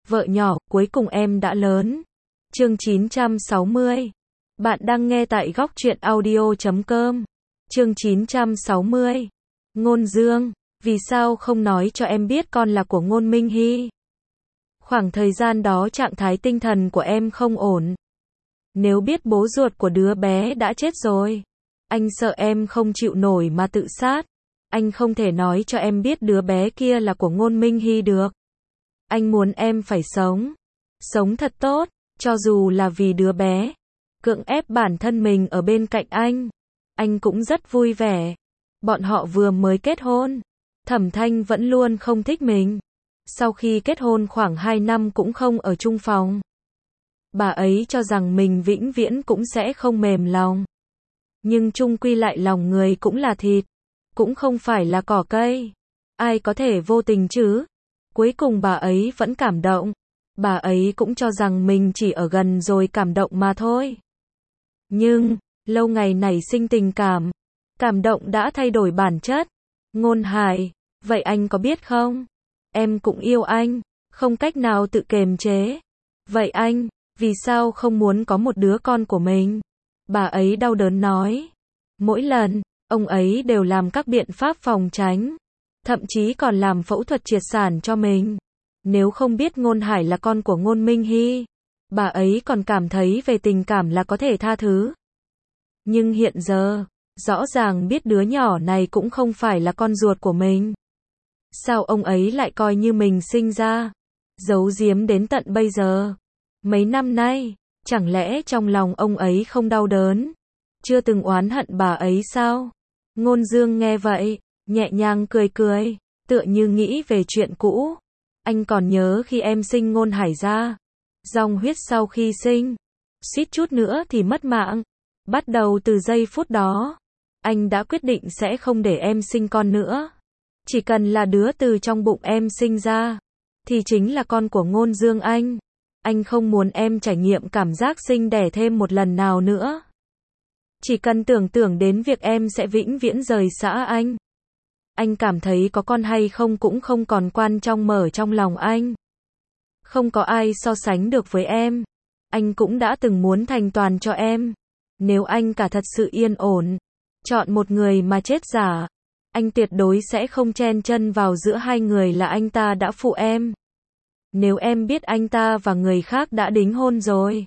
Vợ nhỏ, cuối cùng em đã lớn. Chương 960. Bạn đang nghe tại góc truyện audio.com. Chương 960. Ngôn Dương, vì sao không nói cho em biết con là của Ngôn Minh Hy? Khoảng thời gian đó trạng thái tinh thần của em không ổn. Nếu biết bố ruột của đứa bé đã chết rồi, anh sợ em không chịu nổi mà tự sát. Anh không thể nói cho em biết đứa bé kia là của Ngôn Minh Hy được. Anh muốn em phải sống. Sống thật tốt, cho dù là vì đứa bé. Cưỡng ép bản thân mình ở bên cạnh anh. Anh cũng rất vui vẻ. Bọn họ vừa mới kết hôn. Thẩm Thanh vẫn luôn không thích mình. Sau khi kết hôn khoảng 2 năm cũng không ở chung phòng. Bà ấy cho rằng mình vĩnh viễn cũng sẽ không mềm lòng. Nhưng chung quy lại lòng người cũng là thịt. Cũng không phải là cỏ cây. Ai có thể vô tình chứ? Cuối cùng bà ấy vẫn cảm động. Bà ấy cũng cho rằng mình chỉ ở gần rồi cảm động mà thôi. Nhưng, lâu ngày nảy sinh tình cảm. Cảm động đã thay đổi bản chất. Ngôn Hải, vậy anh có biết không? Em cũng yêu anh, không cách nào tự kiềm chế. Vậy anh, vì sao không muốn có một đứa con của mình? Bà ấy đau đớn nói. Mỗi lần, ông ấy đều làm các biện pháp phòng tránh. Thậm chí còn làm phẫu thuật triệt sản cho mình. Nếu không biết Ngôn Hải là con của Ngôn Minh Hy, bà ấy còn cảm thấy về tình cảm là có thể tha thứ. Nhưng hiện giờ, rõ ràng biết đứa nhỏ này cũng không phải là con ruột của mình. Sao ông ấy lại coi như mình sinh ra? Giấu giếm đến tận bây giờ. Mấy năm nay, chẳng lẽ trong lòng ông ấy không đau đớn? Chưa từng oán hận bà ấy sao? Ngôn Dương nghe vậy, nhẹ nhàng cười cười, tựa như nghĩ về chuyện cũ. Anh còn nhớ khi em sinh Ngôn Hải ra. Dòng huyết sau khi sinh, suýt chút nữa thì mất mạng. Bắt đầu từ giây phút đó, anh đã quyết định sẽ không để em sinh con nữa. Chỉ cần là đứa từ trong bụng em sinh ra, thì chính là con của Ngôn Dương anh. Anh không muốn em trải nghiệm cảm giác sinh đẻ thêm một lần nào nữa. Chỉ cần tưởng tượng đến việc em sẽ vĩnh viễn rời xa anh. Anh cảm thấy có con hay không cũng không còn quan trọng mở trong lòng anh. Không có ai so sánh được với em. Anh cũng đã từng muốn thành toàn cho em. Nếu anh cả thật sự yên ổn, chọn một người mà chết giả, anh tuyệt đối sẽ không chen chân vào giữa hai người là anh ta đã phụ em. Nếu em biết anh ta và người khác đã đính hôn rồi,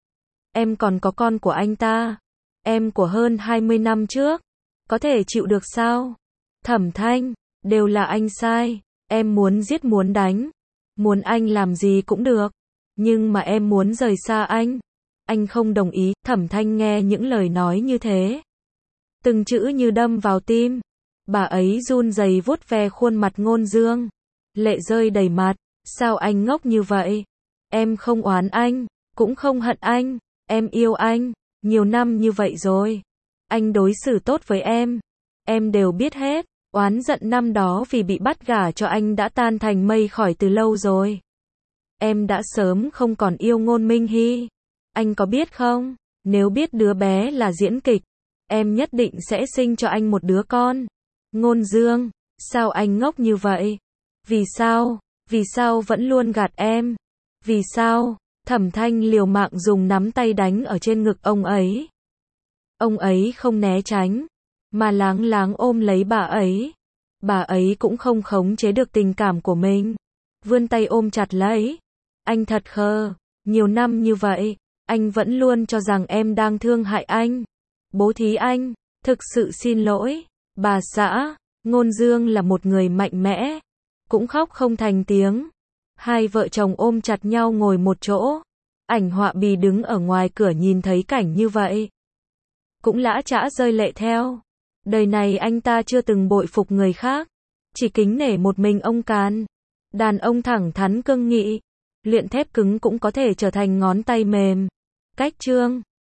em còn có con của anh ta, em của hơn 20 năm trước, có thể chịu được sao? Thẩm Thanh, đều là anh sai, em muốn giết muốn đánh, muốn anh làm gì cũng được, nhưng mà em muốn rời xa anh không đồng ý. Thẩm Thanh nghe những lời nói như thế, từng chữ như đâm vào tim, bà ấy run rẩy vuốt ve khuôn mặt Ngôn Dương, lệ rơi đầy mặt. Sao anh ngốc như vậy? Em không oán anh, cũng không hận anh, em yêu anh, nhiều năm như vậy rồi. Anh đối xử tốt với em đều biết hết. Oán giận năm đó vì bị bắt gả cho anh đã tan thành mây khói từ lâu rồi. Em đã sớm không còn yêu Ngôn Minh Hy. Anh có biết không? Nếu biết đứa bé là diễn kịch, em nhất định sẽ sinh cho anh một đứa con. Ngôn Dương, sao anh ngốc như vậy? Vì sao? Vì sao vẫn luôn gạt em? Vì sao? Thẩm Thanh liều mạng dùng nắm tay đánh ở trên ngực ông ấy. Ông ấy không né tránh, mà láng láng ôm lấy bà ấy. Bà ấy cũng không khống chế được tình cảm của mình. Vươn tay ôm chặt lấy. Anh thật khờ. Nhiều năm như vậy, anh vẫn luôn cho rằng em đang thương hại anh. Bố thí anh. Thực sự xin lỗi. Bà xã. Ngôn Dương là một người mạnh mẽ. Cũng khóc không thành tiếng. Hai vợ chồng ôm chặt nhau ngồi một chỗ. Ảnh Họa Bì đứng ở ngoài cửa nhìn thấy cảnh như vậy, cũng lã chã rơi lệ theo. Đời này anh ta chưa từng bội phục người khác, chỉ kính nể một mình ông Càn. Đàn ông thẳng thắn cương nghị, luyện thép cứng cũng có thể trở thành ngón tay mềm. Cách chương